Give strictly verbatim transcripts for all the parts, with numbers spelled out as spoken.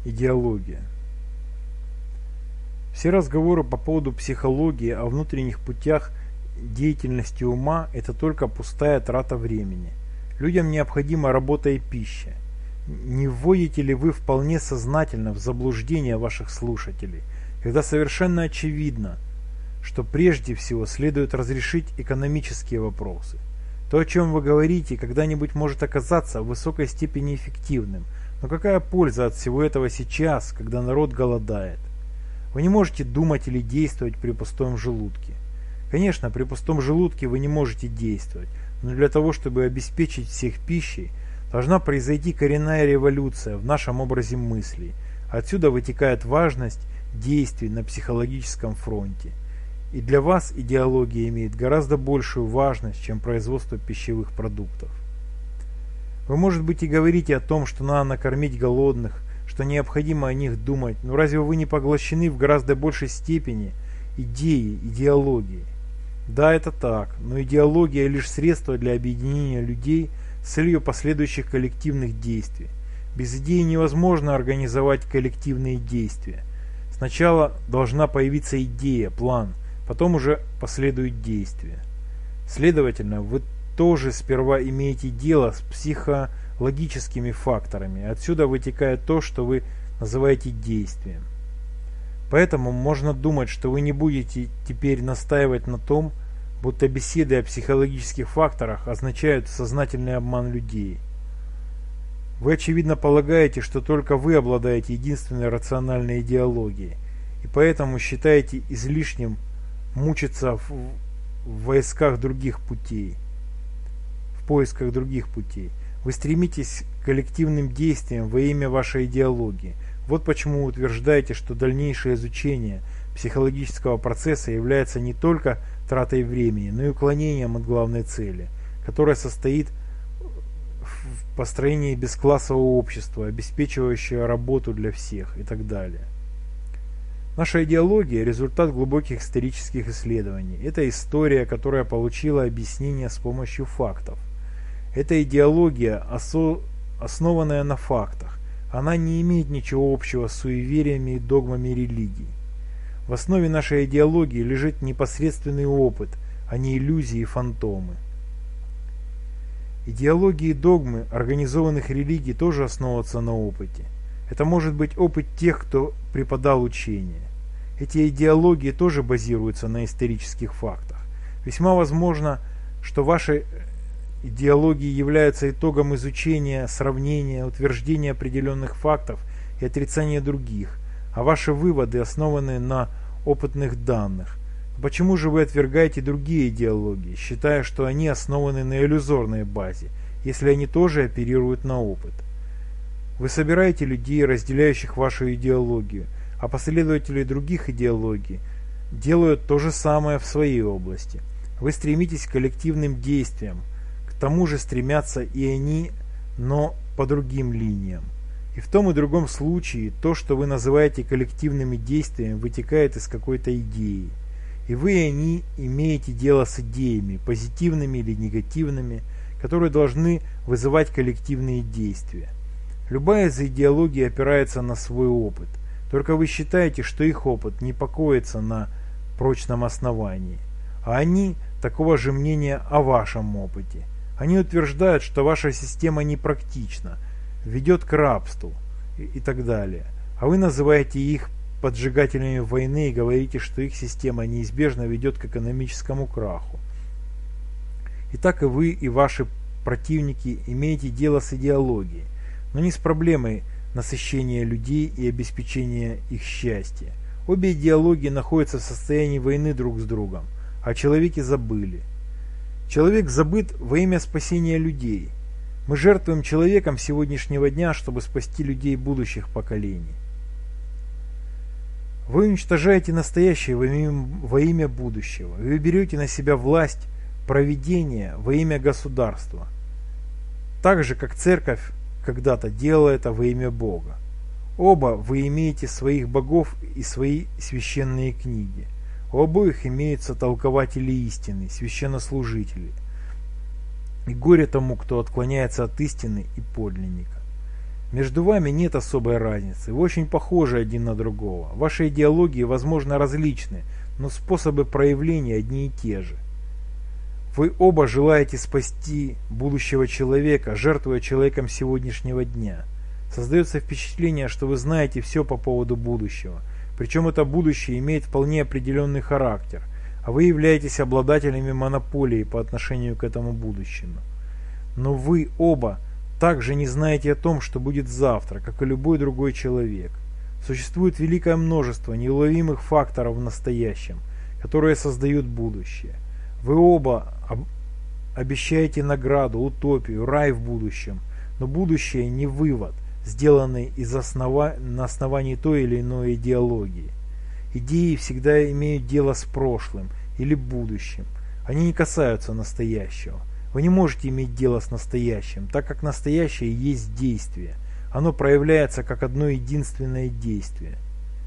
Идеология. Все разговоры по поводу психологии о внутренних путях деятельности ума – это только пустая трата времени. Людям необходима работа и пища. Не вводите ли вы вполне сознательно в заблуждение ваших слушателей, когда совершенно очевидно, что прежде всего следует разрешить экономические вопросы? То, о чем вы говорите, когда-нибудь может оказаться в высокой степени эффективным, но какая польза от всего этого сейчас, когда народ голодает? Вы не можете думать или действовать при пустом желудке. Конечно, при пустом желудке вы не можете действовать, но для того, чтобы обеспечить всех пищей, должна произойти коренная революция в нашем образе мыслей. Отсюда вытекает важность действий на психологическом фронте. И для вас идеология имеет гораздо большую важность, чем производство пищевых продуктов. Вы, может быть, и говорите о том, что надо накормить голодных, что необходимо о них думать, но разве вы не поглощены в гораздо большей степени идеей, идеологией? Да, это так, но идеология лишь средство для объединения людей с целью последующих коллективных действий. Без идеи невозможно организовать коллективные действия. Сначала должна появиться идея, план, потом уже последуют действия. Следовательно, вы тоже сперва имеете дело с психологическими факторами. Отсюда вытекает то, что вы называете действием. Поэтому можно думать, что вы не будете теперь настаивать на том, будто беседы о психологических факторах означают сознательный обман людей. Вы очевидно полагаете, что только вы обладаете единственной рациональной идеологией, и поэтому считаете излишним мучиться в, в войсках других путей, в поисках других путей. Вы стремитесь к коллективным действиям во имя вашей идеологии. Вот почему вы утверждаете, что дальнейшее изучение психологического процесса является не только тратой времени, но и уклонением от главной цели, которая состоит в построении бесклассового общества, обеспечивающего работу для всех и так далее. Наша идеология – результат глубоких исторических исследований. Это история, которая получила объяснение с помощью фактов. Это идеология, основанная на фактах. Она не имеет ничего общего с суевериями и догмами религии. В основе нашей идеологии лежит непосредственный опыт, а не иллюзии и фантомы. Идеологии и догмы организованных религий тоже основываются на опыте. Это может быть опыт тех, кто преподал учение. Эти идеологии тоже базируются на исторических фактах. Весьма возможно, что ваши идеологии являются итогом изучения, сравнения, утверждения определенных фактов и отрицания других, а ваши выводы основаны на опытных данных. Почему же вы отвергаете другие идеологии, считая, что они основаны на иллюзорной базе, если они тоже оперируют на опыт? Вы собираете людей, разделяющих вашу идеологию, а последователи других идеологий делают то же самое в своей области. Вы стремитесь к коллективным действиям, к тому же стремятся и они, но по другим линиям. И в том и другом случае то, что вы называете коллективными действиями, вытекает из какой-то идеи. И вы и они имеете дело с идеями, позитивными или негативными, которые должны вызывать коллективные действия. Любая из идеологий опирается на свой опыт, только вы считаете, что их опыт не покоится на прочном основании, а они такого же мнения о вашем опыте. Они утверждают, что ваша система непрактична, ведет к рабству и, и так далее, а вы называете их поджигателями войны и говорите, что их система неизбежно ведет к экономическому краху. И так и вы, и ваши противники имеете дело с идеологией, но не с проблемой насыщения людей и обеспечения их счастья. Обе идеологии находятся в состоянии войны друг с другом, а о человеке забыли. Человек забыт во имя спасения людей. Мы жертвуем человеком сегодняшнего дня, чтобы спасти людей будущих поколений. Вы уничтожаете настоящее во имя, во имя будущего. Вы берете на себя власть провидения во имя государства. Так же, как церковь когда-то делала это во имя Бога. Оба вы имеете своих богов и свои священные книги. У обоих имеются толкователи истины, священнослужители. И горе тому, кто отклоняется от истины и подлинника. Между вами нет особой разницы, вы очень похожи один на другого. Ваши идеологии, возможно, различны, но способы проявления одни и те же. Вы оба желаете спасти будущего человека, жертвуя человеком сегодняшнего дня. Создается впечатление, что вы знаете все по поводу будущего. Причем это будущее имеет вполне определенный характер, а вы являетесь обладателями монополии по отношению к этому будущему. Но вы оба также не знаете о том, что будет завтра, как и любой другой человек. Существует великое множество неуловимых факторов в настоящем, которые создают будущее. Вы оба об- обещаете награду, утопию, рай в будущем, но будущее не вывод, сделанный из основа... на основании той или иной идеологии. Идеи всегда имеют дело с прошлым или будущим. Они не касаются настоящего. Вы не можете иметь дело с настоящим, так как настоящее есть действие. Оно проявляется как одно единственное действие.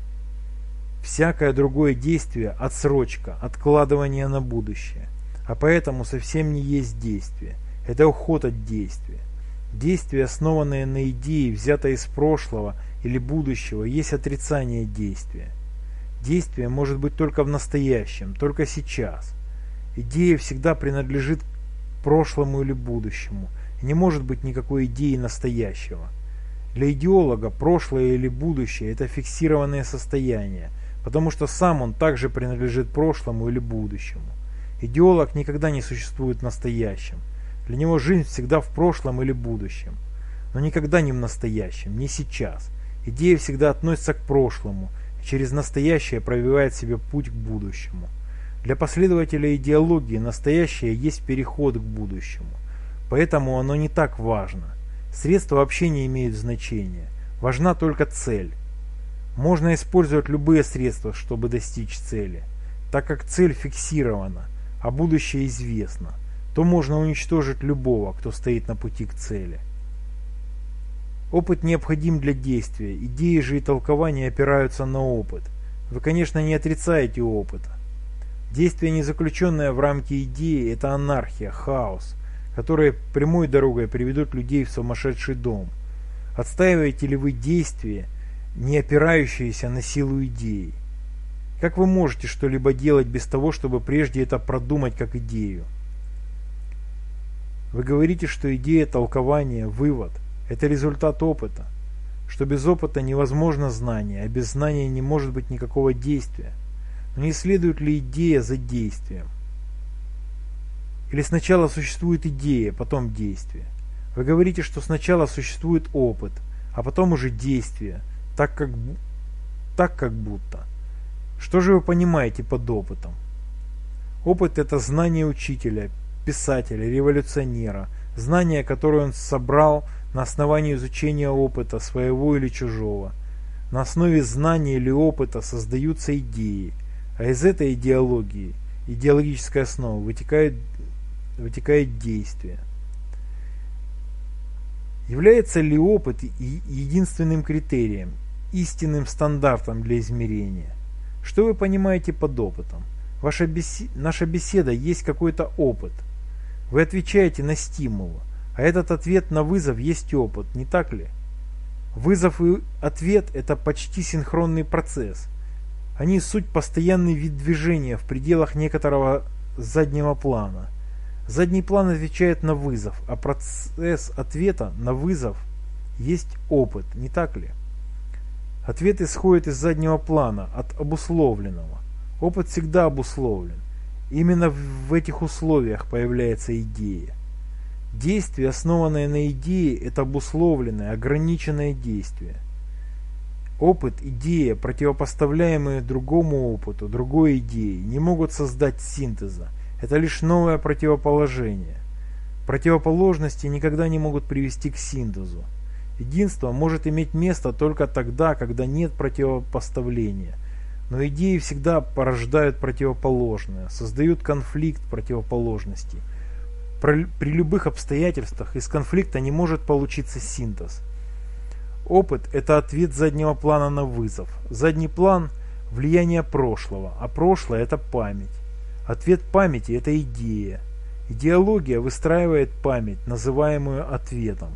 Всякое другое действие – отсрочка, откладывание на будущее. А поэтому совсем не есть действие. Это уход от действия. Действие, основанное на идее, взятое из прошлого или будущего, есть отрицание действия. Действие может быть только в настоящем, только сейчас. Идея всегда принадлежит прошлому или будущему, и не может быть никакой идеи настоящего. Для идеолога прошлое или будущее – это фиксированное состояние, потому что сам он также принадлежит прошлому или будущему. Идеолог никогда не существует в настоящем. Для него жизнь всегда в прошлом или будущем, но никогда не в настоящем, не сейчас. Идея всегда относится к прошлому, и через настоящее пробивает себе путь к будущему. Для последователя идеологии настоящее есть переход к будущему, поэтому оно не так важно. Средства вообще не имеют значения, важна только цель. Можно использовать любые средства, чтобы достичь цели. Так как цель фиксирована, а будущее известно, то можно уничтожить любого, кто стоит на пути к цели. Опыт необходим для действия, идеи же и толкования опираются на опыт. Вы, конечно, не отрицаете опыта. Действие, не заключенное в рамки идеи, это анархия, хаос, которые прямой дорогой приведут людей в сумасшедший дом. Отстаиваете ли вы действие, не опирающееся на силу идеи? Как вы можете что-либо делать без того, чтобы прежде это продумать как идею? Вы говорите, что идея, толкование, вывод – это результат опыта, что без опыта невозможно знание, а без знания не может быть никакого действия. Но не следует ли идея за действием? Или сначала существует идея, потом действие? Вы говорите, что сначала существует опыт, а потом уже действие, так как, так как будто. Что же вы понимаете под опытом? Опыт – это знание учителя, писателя, революционера, знание, которое он собрал на основании изучения опыта, своего или чужого. На основе знания или опыта создаются идеи, а из этой идеологии, идеологической основы, вытекает, вытекает действие. Является ли опыт единственным критерием, истинным стандартом для измерения? Что вы понимаете под опытом? Ваша беседа, наша беседа есть какой-то опыт. Вы отвечаете на стимул, а этот ответ на вызов есть опыт, не так ли? Вызов и ответ – это почти синхронный процесс. Они суть постоянный вид движения в пределах некоторого заднего плана. Задний план отвечает на вызов, а процесс ответа на вызов есть опыт, не так ли? Ответ исходит из заднего плана, от обусловленного. Опыт всегда обусловлен. Именно в этих условиях появляется идея. Действие, основанное на идее, это обусловленное, ограниченное действие. Опыт, идея, противопоставляемые другому опыту, другой идее, не могут создать синтеза. Это лишь новое противоположение. Противоположности никогда не могут привести к синтезу. Единство может иметь место только тогда, когда нет противопоставления. Но идеи всегда порождают противоположное, создают конфликт противоположностей. При любых обстоятельствах из конфликта не может получиться синтез. Опыт – это ответ заднего плана на вызов. Задний план – влияние прошлого, а прошлое – это память. Ответ памяти – это идея. Идеология выстраивает память, называемую ответом.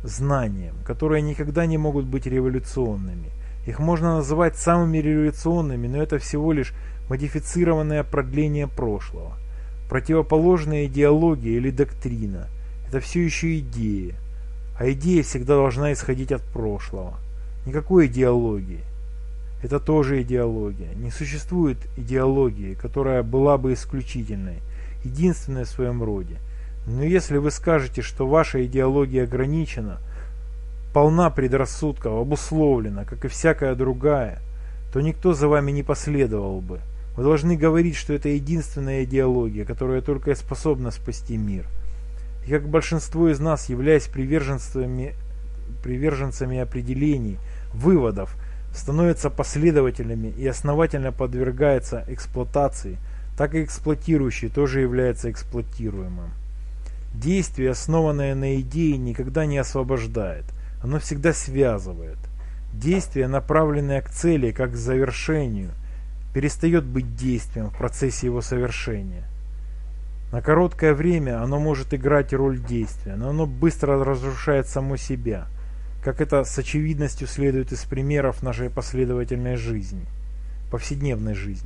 знаниям, которые никогда не могут быть революционными. Их можно называть самыми революционными, но это всего лишь модифицированное продление прошлого. Противоположная идеология или доктрина – это все еще идея, а идея всегда должна исходить от прошлого. Никакой идеологии. Это тоже идеология. Не существует идеологии, которая была бы исключительной, единственной в своем роде. Но если вы скажете, что ваша идеология ограничена, полна предрассудков, обусловлена, как и всякая другая, то никто за вами не последовал бы. Вы должны говорить, что это единственная идеология, которая только и способна спасти мир. И как большинство из нас, являясь приверженцами, приверженцами определений, выводов, становятся последователями и основательно подвергается эксплуатации, так и эксплуатирующий тоже является эксплуатируемым. Действие, основанное на идее, никогда не освобождает, оно всегда связывает. Действие, направленное к цели, как к завершению, перестает быть действием в процессе его совершения. На короткое время оно может играть роль действия, но оно быстро разрушает само себя, как это с очевидностью следует из примеров нашей последовательной жизни, повседневной жизни.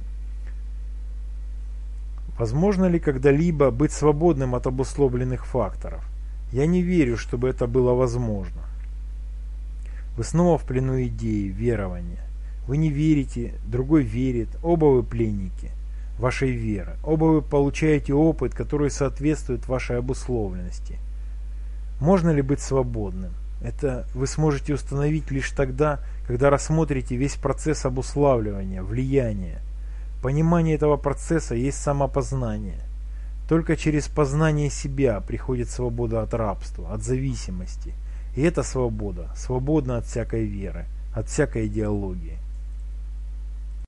Возможно ли когда-либо быть свободным от обусловленных факторов? Я не верю, чтобы это было возможно. Вы снова в плену идеи, верования. Вы не верите, другой верит, оба вы пленники вашей веры. Оба вы получаете опыт, который соответствует вашей обусловленности. Можно ли быть свободным? Это вы сможете установить лишь тогда, когда рассмотрите весь процесс обуславливания, влияния. Понимание этого процесса есть самопознание. Только через познание себя приходит свобода от рабства, от зависимости. И эта свобода свободна от всякой веры, от всякой идеологии.